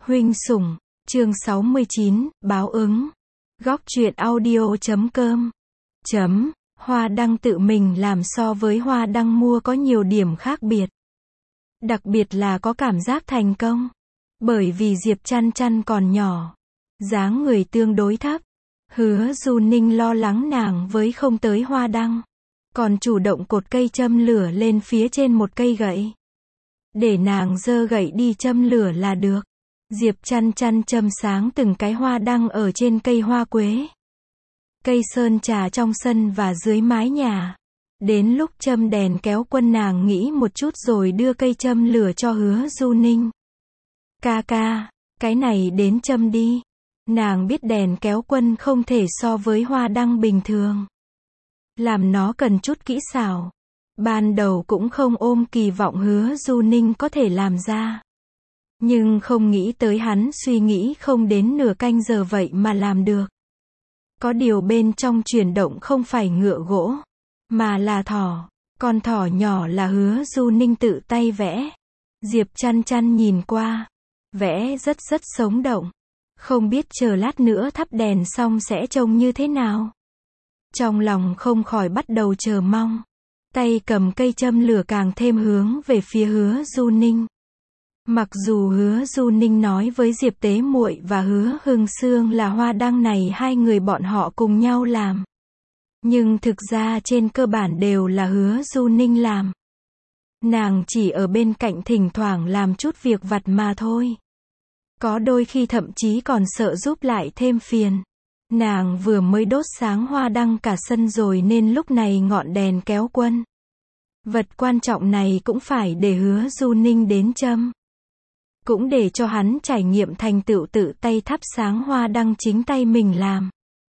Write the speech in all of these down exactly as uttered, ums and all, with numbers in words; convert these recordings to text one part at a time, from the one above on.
Huynh sủng, chương sáu mươi chín, báo ứng. Góc truyện audio chấm com. Chấm, Hoa Đăng tự mình làm so với Hoa Đăng mua có nhiều điểm khác biệt. Đặc biệt là có cảm giác thành công. Bởi vì Diệp Chăn Chăn còn nhỏ, dáng người tương đối thấp. Hứa Du Ninh lo lắng nàng với không tới Hoa Đăng, còn chủ động cột cây châm lửa lên phía trên một cây gậy. Để nàng giơ gậy đi châm lửa là được. Diệp Chăn Chăn châm sáng từng cái hoa đăng ở trên cây hoa quế, cây sơn trà trong sân và dưới mái nhà. Đến lúc châm đèn kéo quân nàng nghĩ một chút rồi đưa cây châm lửa cho Hứa Du Ninh. Ca ca, cái này đến châm đi. Nàng biết đèn kéo quân không thể so với hoa đăng bình thường. Làm nó cần chút kỹ xảo. Ban đầu cũng không ôm kỳ vọng Hứa Du Ninh có thể làm ra. Nhưng không nghĩ tới hắn suy nghĩ không đến nửa canh giờ vậy mà làm được. Có điều bên trong chuyển động không phải ngựa gỗ, mà là thỏ. Con thỏ nhỏ là Hứa Du Ninh tự tay vẽ. Diệp Chăn Chăn nhìn qua, vẽ rất rất sống động. Không biết chờ lát nữa thắp đèn xong sẽ trông như thế nào. Trong lòng không khỏi bắt đầu chờ mong. Tay cầm cây châm lửa càng thêm hướng về phía Hứa Du Ninh. Mặc dù Hứa Du Ninh nói với Diệp Tế Muội và Hứa Hưng Sương là hoa đăng này hai người bọn họ cùng nhau làm, nhưng thực ra trên cơ bản đều là Hứa Du Ninh làm. Nàng chỉ ở bên cạnh thỉnh thoảng làm chút việc vặt mà thôi. Có đôi khi thậm chí còn sợ giúp lại thêm phiền. Nàng vừa mới đốt sáng hoa đăng cả sân rồi nên lúc này ngọn đèn kéo quân, vật quan trọng này cũng phải để Hứa Du Ninh đến châm. Cũng để cho hắn trải nghiệm thành tựu tự tay thắp sáng hoa đăng chính tay mình làm.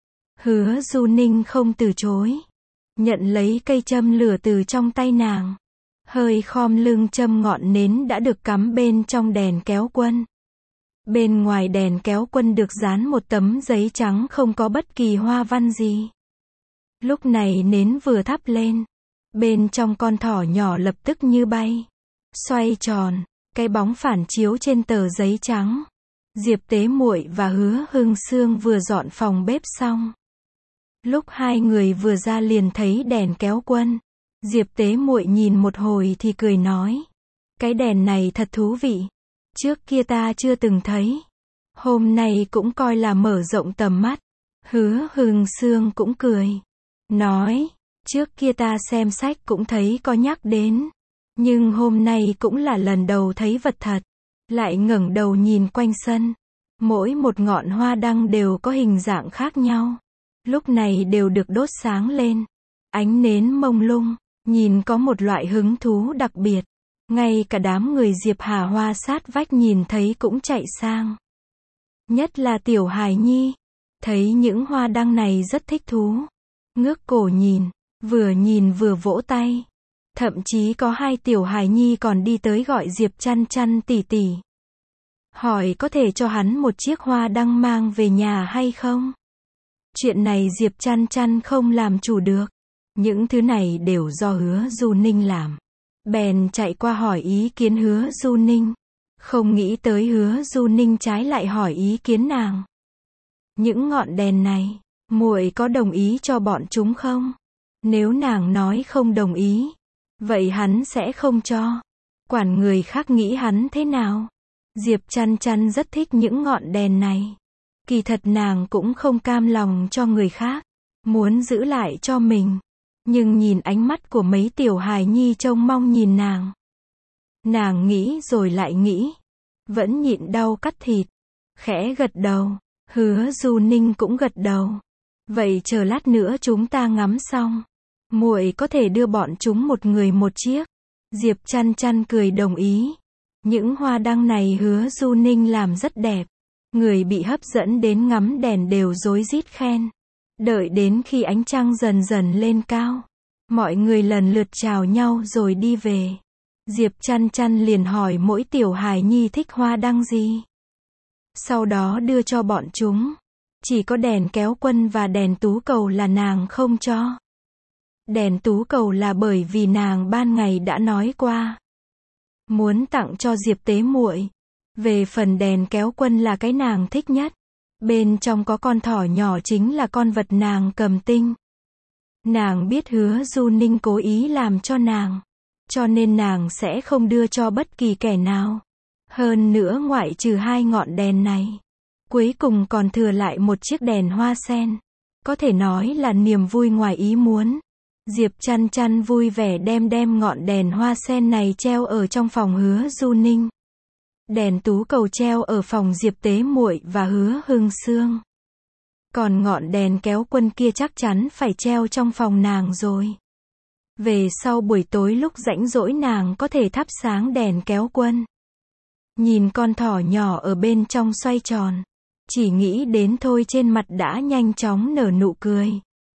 Hứa Du Ninh không từ chối. Nhận lấy cây châm lửa từ trong tay nàng. Hơi khom lưng châm ngọn nến đã được cắm bên trong đèn kéo quân. Bên ngoài đèn kéo quân được dán một tấm giấy trắng không có bất kỳ hoa văn gì. Lúc này nến vừa thắp lên, bên trong con thỏ nhỏ lập tức như bay, xoay tròn, cái bóng phản chiếu trên tờ giấy trắng. Diệp Tế Muội và Hứa Hưng Sương vừa dọn phòng bếp xong. Lúc hai người vừa ra liền thấy đèn kéo quân. Diệp Tế Muội nhìn một hồi thì cười nói, cái đèn này thật thú vị. Trước kia ta chưa từng thấy. Hôm nay cũng coi là mở rộng tầm mắt. Hứa Hưng Sương cũng cười, nói, trước kia ta xem sách cũng thấy có nhắc đến. Nhưng hôm nay cũng là lần đầu thấy vật thật. Lại ngẩng đầu nhìn quanh sân. Mỗi một ngọn hoa đăng đều có hình dạng khác nhau. Lúc này đều được đốt sáng lên. Ánh nến mông lung, nhìn có một loại hứng thú đặc biệt. Ngay cả đám người Diệp Hà Hoa sát vách nhìn thấy cũng chạy sang. Nhất là Tiểu Hài Nhi. Thấy những hoa đăng này rất thích thú. Ngước cổ nhìn, vừa nhìn vừa vỗ tay. Thậm chí có hai Tiểu Hài Nhi còn đi tới gọi Diệp Chăn Chăn tỷ tỷ. Hỏi có thể cho hắn một chiếc hoa đăng mang về nhà hay không? Chuyện này Diệp Chăn Chăn không làm chủ được. Những thứ này đều do Hứa Du Ninh làm. Bèn chạy qua hỏi ý kiến Hứa Du Ninh. Không nghĩ tới Hứa Du Ninh trái lại hỏi ý kiến nàng. Những ngọn đèn này, muội có đồng ý cho bọn chúng không? Nếu nàng nói không đồng ý, vậy hắn sẽ không cho. Quản người khác nghĩ hắn thế nào? Diệp Chăn Chăn rất thích những ngọn đèn này. Kỳ thật nàng cũng không cam lòng cho người khác, muốn giữ lại cho mình. Nhưng nhìn ánh mắt của mấy Tiểu Hài Nhi trông mong nhìn nàng. Nàng nghĩ rồi lại nghĩ. Vẫn nhịn đau cắt thịt. Khẽ gật đầu. Hứa Du Ninh cũng gật đầu. Vậy chờ lát nữa chúng ta ngắm xong, muội có thể đưa bọn chúng một người một chiếc. Diệp Chăn Chăn cười đồng ý. Những hoa đăng này Hứa Du Ninh làm rất đẹp. Người bị hấp dẫn đến ngắm đèn đều rối rít khen. Đợi đến khi ánh trăng dần dần lên cao, mọi người lần lượt chào nhau rồi đi về. Diệp Chăn Chăn liền hỏi mỗi Tiểu Hài Nhi thích hoa đăng gì. Sau đó đưa cho bọn chúng. Chỉ có đèn kéo quân và đèn tú cầu là nàng không cho. Đèn tú cầu là bởi vì nàng ban ngày đã nói qua. Muốn tặng cho Diệp Tế Muội. Về phần đèn kéo quân là cái nàng thích nhất. Bên trong có con thỏ nhỏ chính là con vật nàng cầm tinh. Nàng biết Hứa Du Ninh cố ý làm cho nàng, cho nên nàng sẽ không đưa cho bất kỳ kẻ nào. Hơn nữa ngoại trừ hai ngọn đèn này, cuối cùng còn thừa lại một chiếc đèn hoa sen. Có thể nói là niềm vui ngoài ý muốn. Diệp Chăn Chăn vui vẻ đem đem ngọn đèn hoa sen này treo ở trong phòng Hứa Du Ninh. Đèn tú cầu treo ở phòng Diệp Tế Muội và Hứa Hưng Sương. Còn ngọn đèn kéo quân kia chắc chắn phải treo trong phòng nàng rồi. Về sau buổi tối lúc rảnh rỗi nàng có thể thắp sáng đèn kéo quân. Nhìn con thỏ nhỏ ở bên trong xoay tròn. Chỉ nghĩ đến thôi trên mặt đã nhanh chóng nở nụ cười.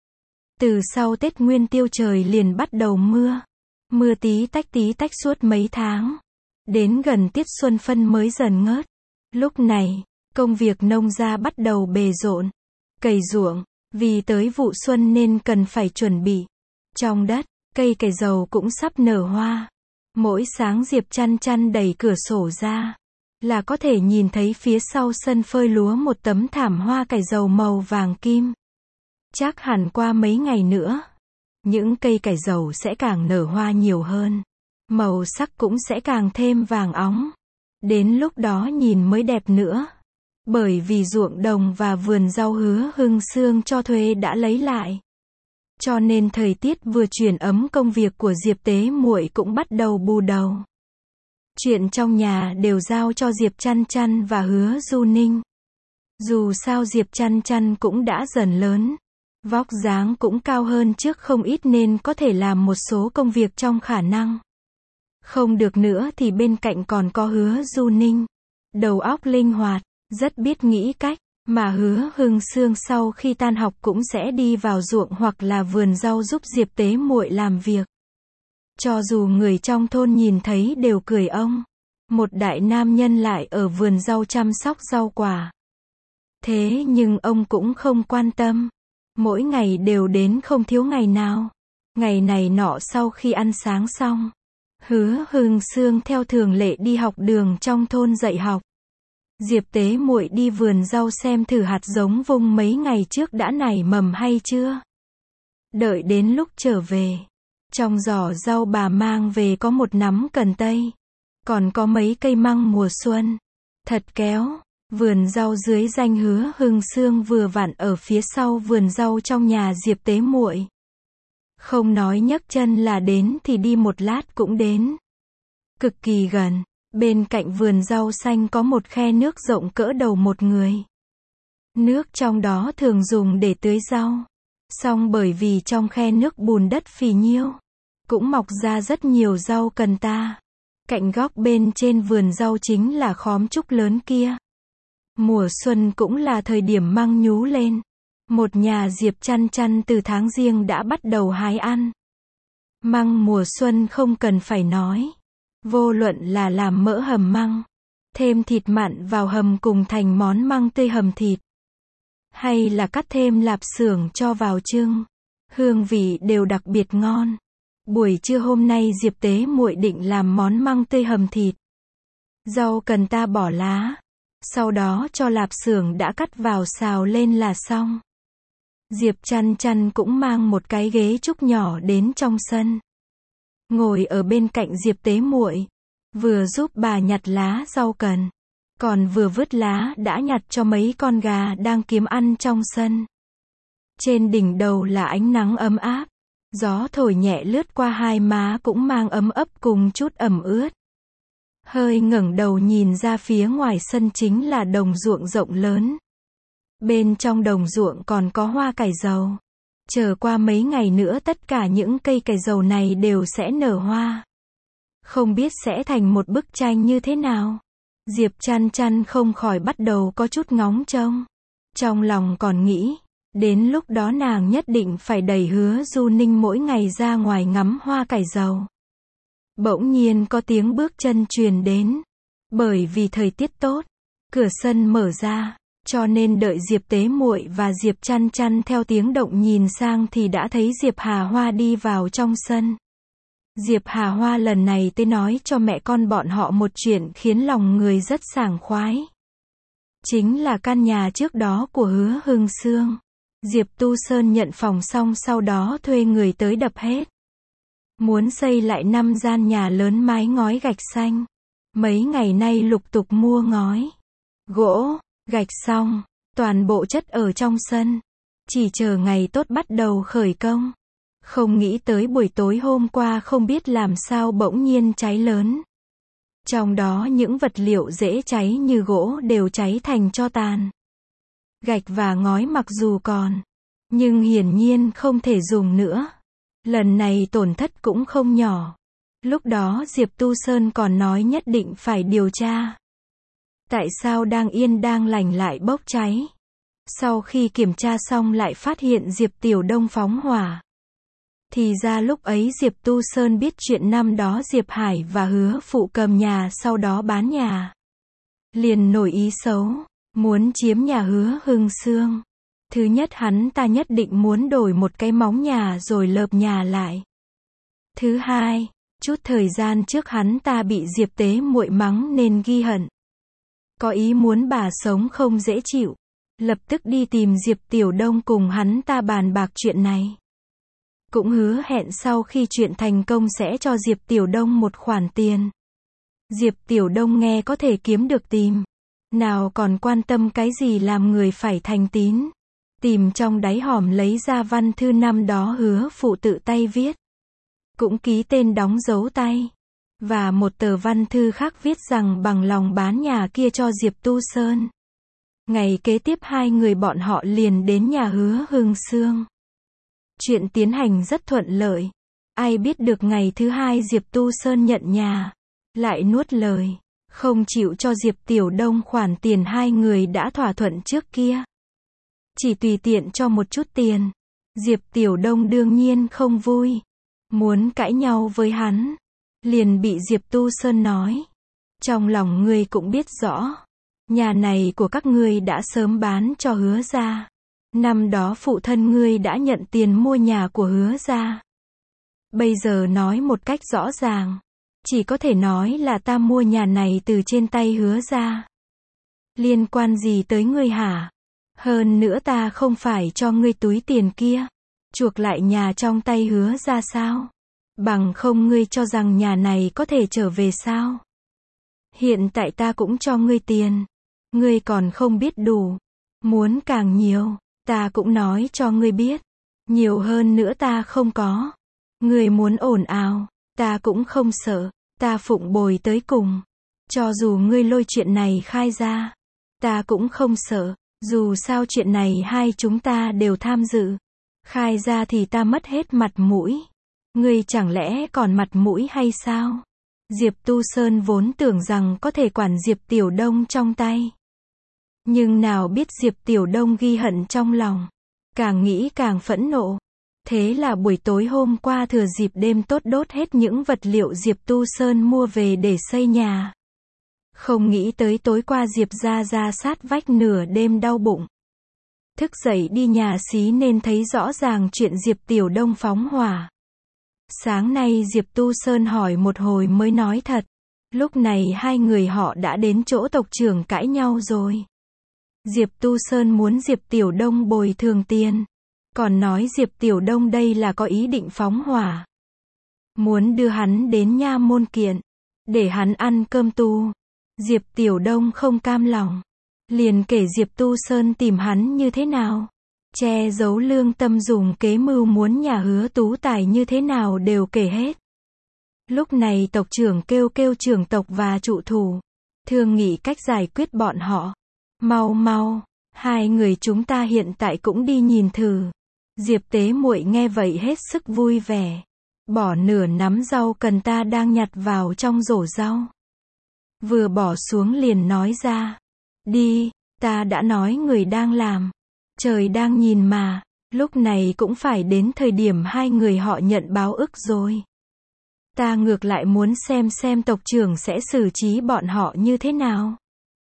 Từ sau Tết Nguyên Tiêu trời liền bắt đầu mưa. Mưa tí tách tí tách suốt mấy tháng. Đến gần tiết xuân phân mới dần ngớt. Lúc này, công việc nông gia bắt đầu bề rộn. Cày ruộng, vì tới vụ xuân nên cần phải chuẩn bị. Trong đất, cây cải dầu cũng sắp nở hoa. Mỗi sáng Diệp Chăn Chăn đẩy cửa sổ ra, là có thể nhìn thấy phía sau sân phơi lúa một tấm thảm hoa cải dầu màu vàng kim. Chắc hẳn qua mấy ngày nữa, những cây cải dầu sẽ càng nở hoa nhiều hơn. Màu sắc cũng sẽ càng thêm vàng óng. Đến lúc đó nhìn mới đẹp nữa. Bởi vì ruộng đồng và vườn rau Hứa Hưng Sương cho thuê đã lấy lại. Cho nên thời tiết vừa chuyển ấm, công việc của Diệp Tế Muội cũng bắt đầu bù đầu. Chuyện trong nhà đều giao cho Diệp Chăn Chăn và Hứa Du Ninh. Dù sao Diệp Chăn Chăn cũng đã dần lớn. Vóc dáng cũng cao hơn trước không ít nên có thể làm một số công việc trong khả năng. Không được nữa thì bên cạnh còn có Hứa Du Ninh. Đầu óc linh hoạt, rất biết nghĩ cách, mà Hứa Hưng Sương sau khi tan học cũng sẽ đi vào ruộng hoặc là vườn rau giúp Diệp Tế Muội làm việc. Cho dù người trong thôn nhìn thấy đều cười ông. Một đại nam nhân lại ở vườn rau chăm sóc rau quả. Thế nhưng ông cũng không quan tâm. Mỗi ngày đều đến không thiếu ngày nào. Ngày này nọ sau khi ăn sáng xong, Hứa Hưng Sương theo thường lệ đi học đường trong thôn dạy học. Diệp Tế Muội đi vườn rau xem thử hạt giống vung mấy ngày trước đã nảy mầm hay chưa. Đợi đến lúc trở về, trong giỏ rau bà mang về có một nắm cần tây, còn có mấy cây măng mùa xuân. Thật kéo, vườn rau dưới danh Hứa Hưng Sương vừa vặn ở phía sau vườn rau trong nhà Diệp Tế Muội. Không nói nhấc chân là đến thì đi một lát cũng đến. Cực kỳ gần. Bên cạnh vườn rau xanh có một khe nước rộng cỡ đầu một người. Nước trong đó thường dùng để tưới rau. Song bởi vì trong khe nước bùn đất phì nhiêu, cũng mọc ra rất nhiều rau cần ta. Cạnh góc bên trên vườn rau chính là khóm trúc lớn kia. Mùa xuân cũng là thời điểm măng nhú lên. Một nhà Diệp Chăn Chăn từ tháng Giêng đã bắt đầu hái ăn. Măng mùa xuân không cần phải nói. Vô luận là làm mỡ hầm măng, thêm thịt mặn vào hầm cùng thành món măng tươi hầm thịt, hay là cắt thêm lạp xưởng cho vào trưng, hương vị đều đặc biệt ngon. Buổi trưa hôm nay Diệp Tế Muội định làm món măng tươi hầm thịt. Rau cần ta bỏ lá, sau đó cho lạp xưởng đã cắt vào xào lên là xong. Diệp Chăn Chăn cũng mang một cái ghế trúc nhỏ đến trong sân. Ngồi ở bên cạnh Diệp Tế Muội, vừa giúp bà nhặt lá rau cần, còn vừa vứt lá đã nhặt cho mấy con gà đang kiếm ăn trong sân. Trên đỉnh đầu là ánh nắng ấm áp, gió thổi nhẹ lướt qua hai má cũng mang ấm ấp cùng chút ẩm ướt. Hơi ngẩng đầu nhìn ra phía ngoài sân chính là đồng ruộng rộng lớn. Bên trong đồng ruộng còn có hoa cải dầu. Chờ qua mấy ngày nữa tất cả những cây cải dầu này đều sẽ nở hoa. Không biết sẽ thành một bức tranh như thế nào. Diệp Chăn Chăn không khỏi bắt đầu có chút ngóng trông. Trong lòng còn nghĩ, đến lúc đó nàng nhất định phải đẩy Hứa Du Ninh mỗi ngày ra ngoài ngắm hoa cải dầu. Bỗng nhiên có tiếng bước chân truyền đến. Bởi vì thời tiết tốt, cửa sân mở ra. Cho nên đợi Diệp Tế Muội và Diệp Chăn Chăn theo tiếng động nhìn sang thì đã thấy Diệp Hà Hoa đi vào trong sân. Diệp Hà Hoa lần này tới nói cho mẹ con bọn họ một chuyện khiến lòng người rất sảng khoái. Chính là căn nhà trước đó của Hứa Hưng Sương. Diệp Tu Sơn nhận phòng xong sau đó thuê người tới đập hết. Muốn xây lại năm gian nhà lớn mái ngói gạch xanh. Mấy ngày nay lục tục mua ngói, gỗ, gạch xong, toàn bộ chất ở trong sân. Chỉ chờ ngày tốt bắt đầu khởi công. Không nghĩ tới buổi tối hôm qua không biết làm sao bỗng nhiên cháy lớn. Trong đó những vật liệu dễ cháy như gỗ đều cháy thành tro tàn. Gạch và ngói mặc dù còn, nhưng hiển nhiên không thể dùng nữa. Lần này tổn thất cũng không nhỏ. Lúc đó Diệp Tu Sơn còn nói nhất định phải điều tra. Tại sao đang yên đang lành lại bốc cháy? Sau khi kiểm tra xong lại phát hiện Diệp Tiểu Đông phóng hỏa. Thì ra lúc ấy Diệp Tu Sơn biết chuyện năm đó Diệp Hải và Hứa Phụ cầm nhà sau đó bán nhà. Liền nổi ý xấu, muốn chiếm nhà Hứa Hưng Sương. Thứ nhất hắn ta nhất định muốn đổi một cái móng nhà rồi lợp nhà lại. Thứ hai, chút thời gian trước hắn ta bị Diệp Tế muội mắng nên ghi hận. Có ý muốn bà sống không dễ chịu. Lập tức đi tìm Diệp Tiểu Đông cùng hắn ta bàn bạc chuyện này. Cũng hứa hẹn sau khi chuyện thành công sẽ cho Diệp Tiểu Đông một khoản tiền. Diệp Tiểu Đông nghe có thể kiếm được tìm. Nào còn quan tâm cái gì làm người phải thành tín. Tìm trong đáy hòm lấy ra văn thư năm đó Hứa Phụ tự tay viết. Cũng ký tên đóng dấu tay. Và một tờ văn thư khác viết rằng bằng lòng bán nhà kia cho Diệp Tu Sơn. Ngày kế tiếp hai người bọn họ liền đến nhà Hứa Hưng Sương. Chuyện tiến hành rất thuận lợi. Ai biết được ngày thứ hai Diệp Tu Sơn nhận nhà. Lại nuốt lời. Không chịu cho Diệp Tiểu Đông khoản tiền hai người đã thỏa thuận trước kia. Chỉ tùy tiện cho một chút tiền. Diệp Tiểu Đông đương nhiên không vui. Muốn cãi nhau với hắn. Liền bị Diệp Tu Sơn nói. Trong lòng ngươi cũng biết rõ. Nhà này của các ngươi đã sớm bán cho Hứa gia. Năm đó phụ thân ngươi đã nhận tiền mua nhà của Hứa gia. Bây giờ nói một cách rõ ràng. Chỉ có thể nói là ta mua nhà này từ trên tay Hứa gia. Liên quan gì tới ngươi hả? Hơn nữa ta không phải cho ngươi túi tiền kia. Chuộc lại nhà trong tay Hứa gia sao? Bằng không ngươi cho rằng nhà này có thể trở về sao? Hiện tại ta cũng cho ngươi tiền. Ngươi còn không biết đủ. Muốn càng nhiều, ta cũng nói cho ngươi biết. Nhiều hơn nữa ta không có. Ngươi muốn ồn ào, ta cũng không sợ. Ta phụng bồi tới cùng. Cho dù ngươi lôi chuyện này khai ra, ta cũng không sợ. Dù sao chuyện này hai chúng ta đều tham dự. Khai ra thì ta mất hết mặt mũi. Ngươi chẳng lẽ còn mặt mũi hay sao? Diệp Tu Sơn vốn tưởng rằng có thể quản Diệp Tiểu Đông trong tay. Nhưng nào biết Diệp Tiểu Đông ghi hận trong lòng. Càng nghĩ càng phẫn nộ. Thế là buổi tối hôm qua thừa dịp đêm tốt đốt hết những vật liệu Diệp Tu Sơn mua về để xây nhà. Không nghĩ tới tối qua Diệp ra ra sát vách nửa đêm đau bụng. Thức dậy đi nhà xí nên thấy rõ ràng chuyện Diệp Tiểu Đông phóng hỏa. Sáng nay Diệp Tu Sơn hỏi một hồi mới nói thật. Lúc này hai người họ đã đến chỗ tộc trưởng cãi nhau rồi. Diệp Tu Sơn muốn Diệp Tiểu Đông bồi thường tiền. Còn nói Diệp Tiểu Đông đây là có ý định phóng hỏa. Muốn đưa hắn đến nha môn kiện. Để hắn ăn cơm tù. Diệp Tiểu Đông không cam lòng. Liền kể Diệp Tu Sơn tìm hắn như thế nào. Che giấu lương tâm dùng kế mưu muốn nhà Hứa Tú Tài như thế nào đều kể hết. Lúc này tộc trưởng kêu kêu trưởng tộc và trụ thủ. Thương nghị cách giải quyết bọn họ. Mau mau, hai người chúng ta hiện tại cũng đi nhìn thử. Diệp Tế muội nghe vậy hết sức vui vẻ. Bỏ nửa nắm rau cần ta đang nhặt vào trong rổ rau. Vừa bỏ xuống liền nói ra. Đi, ta đã nói người đang làm. Trời đang nhìn mà, lúc này cũng phải đến thời điểm hai người họ nhận báo ức rồi. Ta ngược lại muốn xem xem tộc trưởng sẽ xử trí bọn họ như thế nào.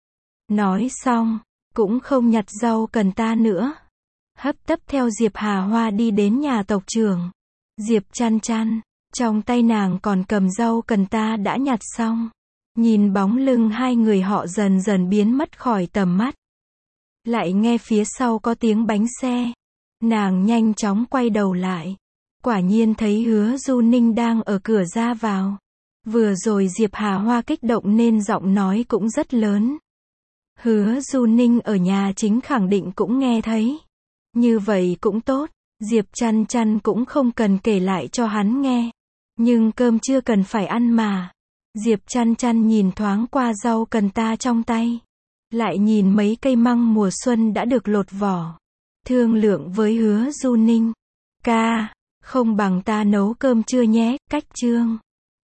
Nói xong, cũng không nhặt rau cần ta nữa. Hấp tấp theo Diệp Hà Hoa đi đến nhà tộc trưởng. Diệp Chăn Chăn, Trong tay nàng còn cầm rau cần ta đã nhặt xong. Nhìn bóng lưng hai người họ dần dần biến mất khỏi tầm mắt. Lại nghe phía sau có tiếng bánh xe. Nàng nhanh chóng quay đầu lại. Quả nhiên thấy Hứa Du Ninh đang ở cửa ra vào. Vừa rồi Diệp Hà Hoa kích động nên giọng nói cũng rất lớn. Hứa Du Ninh ở nhà chính khẳng định cũng nghe thấy. Như vậy cũng tốt, Diệp Chăn Chăn cũng không cần kể lại cho hắn nghe. Nhưng cơm chưa cần phải ăn mà. Diệp Chăn Chăn nhìn thoáng qua rau cần ta trong tay. Lại nhìn mấy cây măng mùa xuân đã được lột vỏ. Thương lượng với Hứa Du Ninh. Ca, không bằng ta nấu cơm trưa nhé, cách chương.